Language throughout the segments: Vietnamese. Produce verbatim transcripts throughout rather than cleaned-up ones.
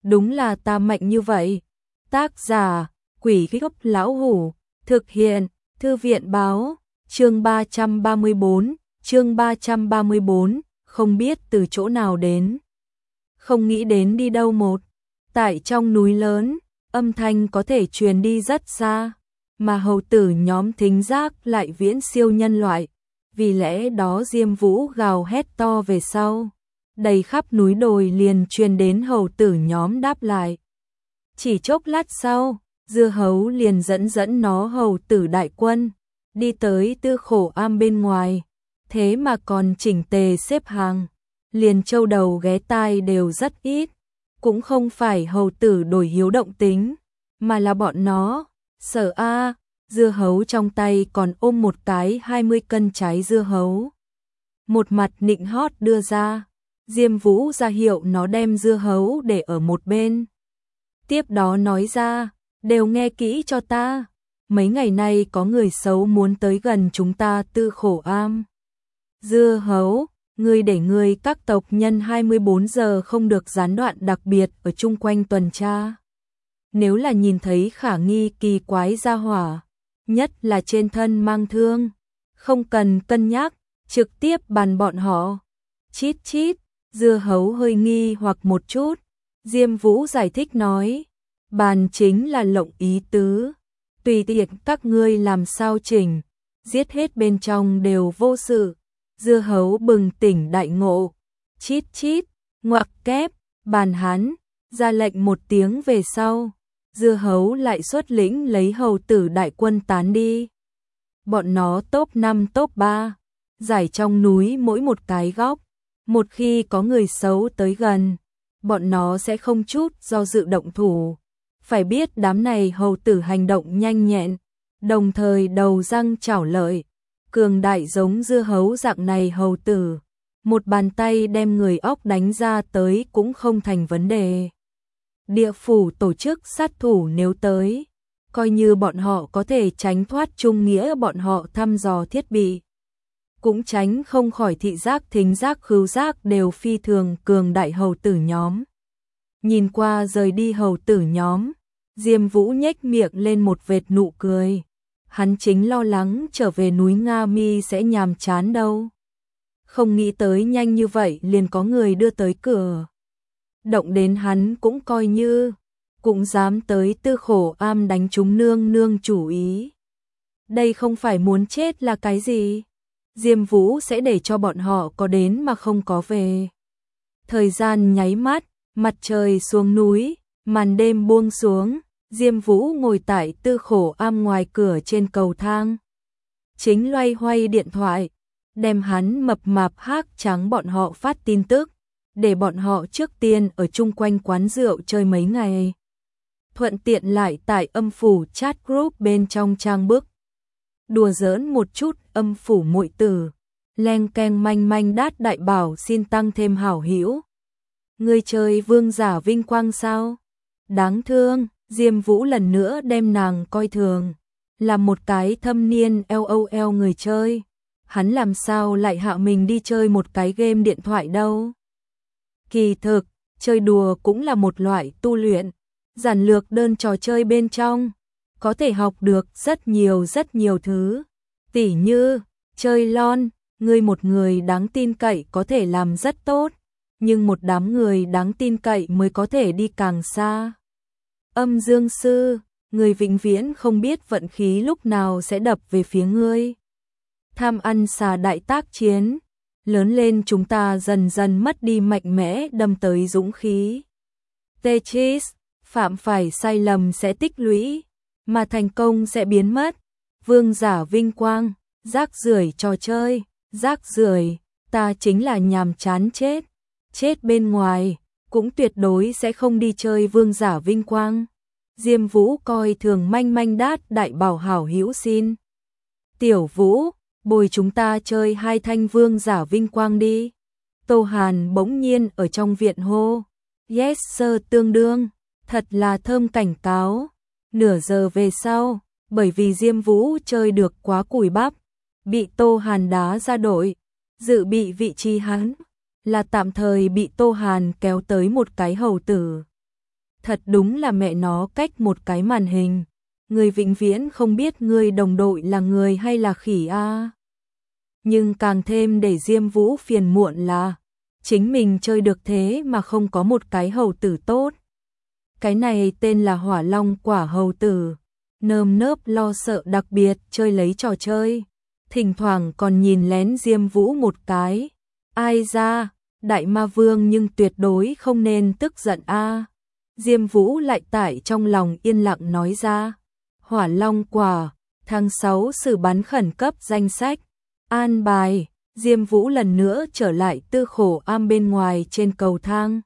đúng là ta mạnh như vậy. Tác giả, Quỷ Gốc Lão Hủ, thực hiện, Thư viện báo, chương ba trăm ba mươi bốn, chương ba trăm ba mươi bốn, không biết từ chỗ nào đến. Không nghĩ đến đi đâu một, tại trong núi lớn, âm thanh có thể truyền đi rất xa, mà hầu tử nhóm thính giác lại viễn siêu nhân loại, vì lẽ đó Diêm Vũ gào hét to về sau. Đầy khắp núi đồi liền truyền đến hầu tử nhóm đáp lại. Chỉ chốc lát sau, Dưa Hấu liền dẫn dẫn nó hầu tử đại quân, đi tới Tư Khổ Am bên ngoài, thế mà còn chỉnh tề xếp hàng, liền châu đầu ghé tai đều rất ít, cũng không phải hầu tử đổi hiếu động tính, mà là bọn nó, sở a, dưa hấu trong tay còn ôm một cái hai mươi cân trái dưa hấu. Một mặt nịnh hót đưa ra, Diêm Vũ ra hiệu nó đem dưa hấu để ở một bên. Tiếp đó nói ra, đều nghe kỹ cho ta, mấy ngày nay có người xấu muốn tới gần chúng ta Tư Khổ Am. Dưa hấu, ngươi để ngươi các tộc nhân hai mươi bốn giờ không được gián đoạn, đặc biệt ở chung quanh tuần tra. Nếu là nhìn thấy khả nghi kỳ quái gia hỏa, nhất là trên thân mang thương, không cần cân nhắc, trực tiếp bàn bọn họ. Chít chít, Dưa Hấu hơi nghi hoặc một chút, Diêm Vũ giải thích nói, bàn chính là lộng ý tứ, tùy tiện các ngươi làm sao chỉnh, giết hết bên trong đều vô sự. Dưa Hấu bừng tỉnh đại ngộ, chít chít, ngoặc kép, bàn hắn, ra lệnh một tiếng về sau, Dưa Hấu lại xuất lĩnh lấy hầu tử đại quân tán đi. Bọn nó top năm top ba, giải trong núi mỗi một cái góc, một khi có người xấu tới gần, bọn nó sẽ không chút do dự động thủ. Phải biết đám này hầu tử hành động nhanh nhẹn, đồng thời đầu răng chảo lợi, cường đại giống dưa hấu dạng này hầu tử, một bàn tay đem người óc đánh ra tới cũng không thành vấn đề. Địa phủ tổ chức sát thủ nếu tới, coi như bọn họ có thể tránh thoát trung nghĩa bọn họ thăm dò thiết bị, cũng tránh không khỏi thị giác thính giác khứu giác đều phi thường cường đại hầu tử nhóm. Nhìn qua rời đi hầu tử nhóm, Diêm Vũ nhếch miệng lên một vệt nụ cười. Hắn chính lo lắng trở về núi Nga Mi sẽ nhàm chán đâu. Không nghĩ tới nhanh như vậy liền có người đưa tới cửa. Động đến hắn cũng coi như, cũng dám tới Tư Khổ Am đánh chúng nương nương chủ ý. Đây không phải muốn chết là cái gì? Diêm Vũ sẽ để cho bọn họ có đến mà không có về. Thời gian nháy mắt, mặt trời xuống núi, màn đêm buông xuống. Diêm Vũ ngồi tại Tư Khổ Am ngoài cửa trên cầu thang, chính loay hoay điện thoại, đem hắn mập mạp hác trắng bọn họ phát tin tức, để bọn họ trước tiên ở chung quanh quán rượu chơi mấy ngày. Thuận tiện lại tại âm phủ chat group bên trong trang bức, đùa giỡn một chút âm phủ muội tử, leng keng manh manh đát đại bảo xin tăng thêm hảo hữu. Người chơi vương giả vinh quang sao? Đáng thương. Diêm Vũ lần nữa đem nàng coi thường, là một cái thâm niên LOL người chơi, hắn làm sao lại hạ mình đi chơi một cái game điện thoại đâu. Kỳ thực, chơi đùa cũng là một loại tu luyện, giản lược đơn trò chơi bên trong, có thể học được rất nhiều rất nhiều thứ, tỉ như, chơi lon, ngươi một người đáng tin cậy có thể làm rất tốt, nhưng một đám người đáng tin cậy mới có thể đi càng xa. Âm dương sư, người vĩnh viễn không biết vận khí lúc nào sẽ đập về phía ngươi. Tham ăn xà đại tác chiến, lớn lên chúng ta dần dần mất đi mạnh mẽ đâm tới dũng khí. Tetris, phạm phải sai lầm sẽ tích lũy, mà thành công sẽ biến mất. Vương giả vinh quang, rác rưởi trò chơi, rác rưởi, ta chính là nhàm chán chết, chết bên ngoài. Cũng tuyệt đối sẽ không đi chơi vương giả vinh quang. Diêm Vũ coi thường manh manh đát đại bảo hảo hữu xin. Tiểu Vũ, bồi chúng ta chơi hai thanh vương giả vinh quang đi. Tô Hàn bỗng nhiên ở trong viện hô. Yes sir tương đương, thật là thơm cảnh cáo. Nửa giờ về sau, bởi vì Diêm Vũ chơi được quá cùi bắp, bị Tô Hàn đá ra đội, dự bị vị trí hắn. Là tạm thời bị Tô Hàn kéo tới một cái hầu tử. Thật đúng là mẹ nó cách một cái màn hình. Người vĩnh viễn không biết người đồng đội là người hay là khỉ a. À. Nhưng càng thêm để Diêm Vũ phiền muộn là chính mình chơi được thế mà không có một cái hầu tử tốt. Cái này tên là Hỏa Long quả hầu tử, nơm nớp lo sợ đặc biệt chơi lấy trò chơi, thỉnh thoảng còn nhìn lén Diêm Vũ một cái. Ai ra, đại ma vương nhưng tuyệt đối không nên tức giận a. À. Diêm Vũ lại tại trong lòng yên lặng nói ra. Hỏa Long quả, tháng sáu xử bắn khẩn cấp danh sách. An bài, Diêm Vũ lần nữa trở lại Tư Khổ Am bên ngoài trên cầu thang.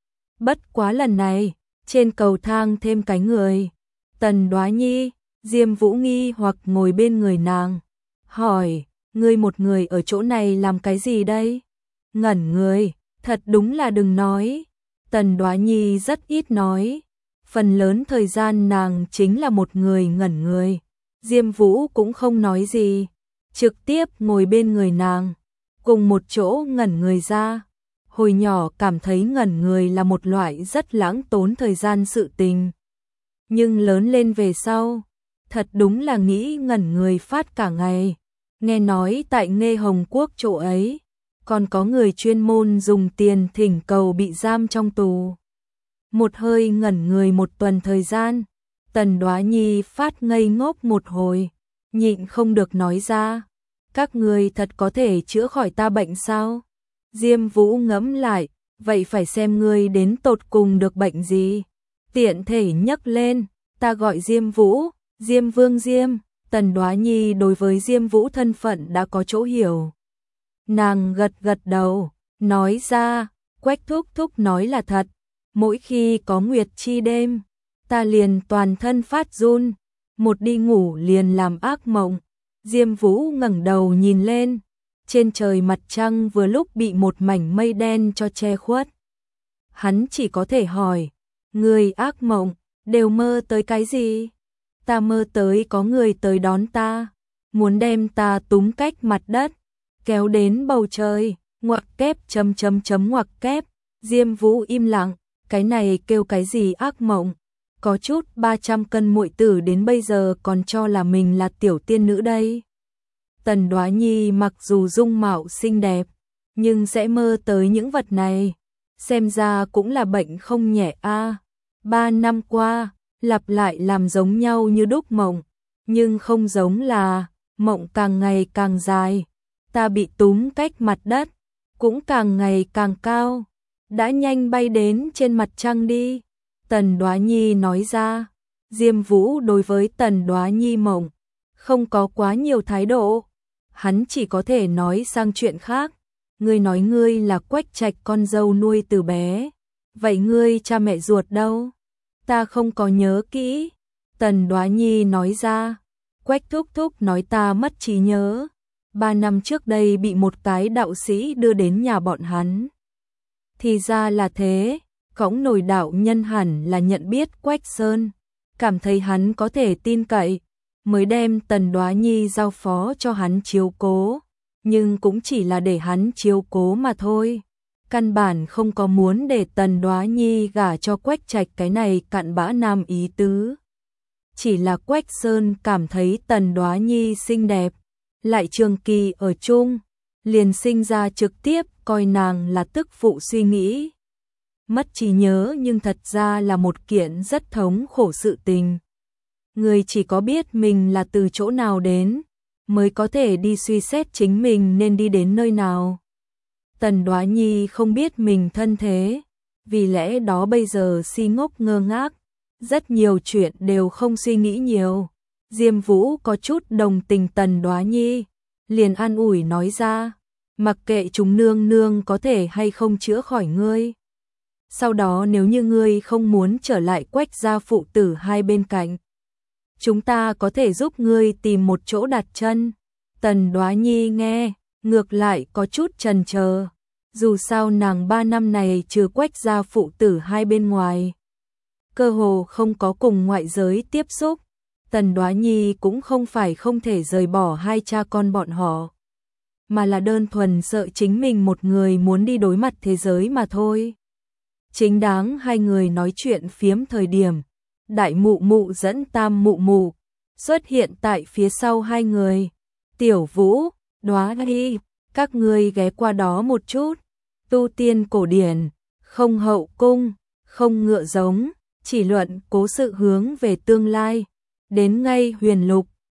Bất quá lần này, trên cầu thang thêm cái người. Tần Đoá Nhi, Diêm Vũ nghi hoặc ngồi bên người nàng. Hỏi, ngươi một người ở chỗ này làm cái gì đây? Ngẩn người, thật đúng là đừng nói. Tần Đoá Nhi rất ít nói. Phần lớn thời gian nàng chính là một người ngẩn người. Diêm Vũ cũng không nói gì. Trực tiếp ngồi bên người nàng. Cùng một chỗ ngẩn người ra. Hồi nhỏ cảm thấy ngẩn người là một loại rất lãng tốn thời gian sự tình. Nhưng lớn lên về sau, thật đúng là nghĩ ngẩn người phát cả ngày. Nghe nói tại Nghê Hồng Quốc chỗ ấy, còn có người chuyên môn dùng tiền thỉnh cầu bị giam trong tù. Một hơi ngẩn người một tuần thời gian, Tần Đoá Nhi phát ngây ngốc một hồi, nhịn không được nói ra. Các người thật có thể chữa khỏi ta bệnh sao? Diêm Vũ ngẫm lại, vậy phải xem ngươi đến tột cùng được bệnh gì. Tiện thể nhấc lên, ta gọi Diêm Vũ, Diêm Vương Diêm. Tần Đoá Nhi đối với Diêm Vũ thân phận đã có chỗ hiểu. Nàng gật gật đầu, nói ra, Quách thúc thúc nói là thật. Mỗi khi có nguyệt chi đêm, ta liền toàn thân phát run, một đi ngủ liền làm ác mộng. Diêm Vũ ngẩng đầu nhìn lên, trên trời mặt trăng vừa lúc bị một mảnh mây đen cho che khuất. Hắn chỉ có thể hỏi, người ác mộng, đều mơ tới cái gì? Ta mơ tới có người tới đón ta, muốn đem ta túm cách mặt đất, kéo đến bầu trời, ngoặc kép chấm chấm chấm ngoặc kép. Diêm Vũ im lặng, cái này kêu cái gì ác mộng? Có chút ba trăm cân muội tử đến bây giờ còn cho là mình là tiểu tiên nữ đây. Tần Đoá Nhi mặc dù dung mạo xinh đẹp, nhưng sẽ mơ tới những vật này, xem ra cũng là bệnh không nhẹ a. À. Ba năm qua, lặp lại làm giống nhau như đúc mộng, nhưng không giống là mộng càng ngày càng dài. Ta bị túm cách mặt đất, cũng càng ngày càng cao, đã nhanh bay đến trên mặt trăng đi. Tần Đoá Nhi nói ra. Diêm Vũ đối với Tần Đoá Nhi mộng không có quá nhiều thái độ, hắn chỉ có thể nói sang chuyện khác. Ngươi nói ngươi là Quách Trạch con dâu nuôi từ bé, vậy ngươi cha mẹ ruột đâu? Ta không có nhớ kỹ. Tần Đoá Nhi nói ra. Quách thúc thúc nói ta mất trí nhớ, ba năm trước đây bị một cái đạo sĩ đưa đến nhà bọn hắn. Thì ra là thế. Cõng nổi đạo nhân hẳn là nhận biết Quách Sơn, cảm thấy hắn có thể tin cậy, mới đem Tần Đoá Nhi giao phó cho hắn chiếu cố, nhưng cũng chỉ là để hắn chiếu cố mà thôi. Căn bản không có muốn để Tần Đoá Nhi gả cho Quách Trạch cái này cặn bã nam ý tứ. Chỉ là Quách Sơn cảm thấy Tần Đoá Nhi xinh đẹp, lại trường kỳ ở chung, liền sinh ra trực tiếp coi nàng là tức phụ suy nghĩ. Mất trí nhớ nhưng thật ra là một kiện rất thống khổ sự tình. Người chỉ có biết mình là từ chỗ nào đến, mới có thể đi suy xét chính mình nên đi đến nơi nào. Tần Đoá Nhi không biết mình thân thế, vì lẽ đó bây giờ si ngốc ngơ ngác, rất nhiều chuyện đều không suy nghĩ nhiều. Diêm Vũ có chút đồng tình Tần Đoá Nhi, liền an ủi nói ra, mặc kệ chúng nương nương có thể hay không chữa khỏi ngươi. Sau đó nếu như ngươi không muốn trở lại Quách gia phụ tử hai bên cạnh, chúng ta có thể giúp ngươi tìm một chỗ đặt chân. Tần Đoá Nhi nghe, ngược lại có chút chần chờ. Dù sao nàng ba năm này trừ Quách gia phụ tử hai bên ngoài, cơ hồ không có cùng ngoại giới tiếp xúc. Tần Đoá Nhi cũng không phải không thể rời bỏ hai cha con bọn họ, mà là đơn thuần sợ chính mình một người muốn đi đối mặt thế giới mà thôi. Chính đáng hai người nói chuyện phiếm thời điểm, đại mụ mụ dẫn tam mụ mụ xuất hiện tại phía sau hai người. Tiểu Vũ, Đóa Hy, các ngươi ghé qua đó một chút. Tu tiên cổ điển, không hậu cung, không ngựa giống, chỉ luận cố sự hướng về tương lai. Đến ngay Huyền Lục,